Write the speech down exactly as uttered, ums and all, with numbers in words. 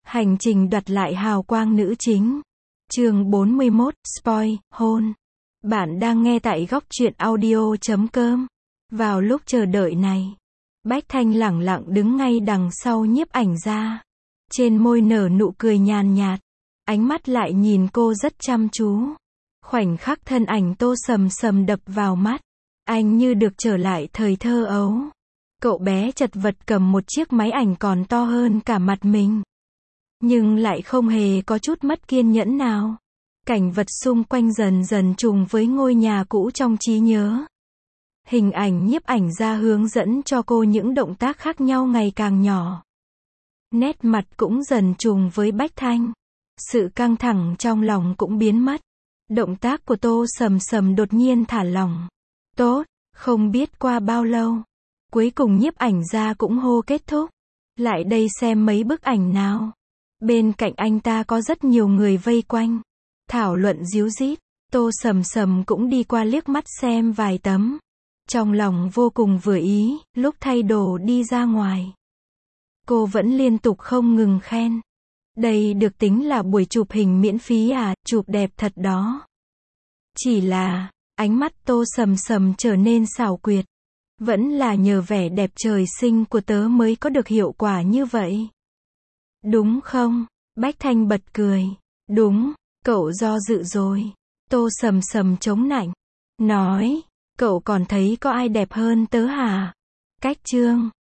Hành trình đoạt lại hào quang nữ chính. Chương bốn mươi mốt, Spoil, hôn. Bạn đang nghe tại góc truyện audio chấm com. Vào lúc chờ đợi này, Bách Thanh lẳng lặng đứng ngay đằng sau nhiếp ảnh gia. Trên môi nở nụ cười nhàn nhạt, ánh mắt lại nhìn cô rất chăm chú. Khoảnh khắc thân ảnh Tô Sầm Sầm đập vào mắt, anh như được trở lại thời thơ ấu. Cậu bé chật vật cầm một chiếc máy ảnh còn to hơn cả mặt mình, nhưng lại không hề có chút mất kiên nhẫn nào. Cảnh vật xung quanh dần dần trùng với ngôi nhà cũ trong trí nhớ. Hình ảnh nhiếp ảnh gia hướng dẫn cho cô những động tác khác nhau ngày càng nhỏ. Nét mặt cũng dần trùng với Bách Thanh. Sự căng thẳng trong lòng cũng biến mất. Động tác của Tô Sầm Sầm đột nhiên thả lỏng. Tốt, không biết qua bao lâu, cuối cùng nhiếp ảnh gia cũng hô kết thúc. Lại đây xem mấy bức ảnh nào. Bên cạnh anh ta có rất nhiều người vây quanh, thảo luận ríu rít. Tô Sầm Sầm cũng đi qua liếc mắt xem vài tấm. Trong lòng vô cùng vừa ý, lúc thay đồ đi ra ngoài, cô vẫn liên tục không ngừng khen. Đây được tính là buổi chụp hình miễn phí à, chụp đẹp thật đó. Chỉ là, ánh mắt Tô Sầm Sầm trở nên xảo quyệt. Vẫn là nhờ vẻ đẹp trời sinh của tớ mới có được hiệu quả như vậy. Đúng không? Bách Thanh bật cười. Đúng, cậu do dự rồi. Tô Sầm Sầm chống nạnh, nói, cậu còn thấy có ai đẹp hơn tớ hả? Cách Trương,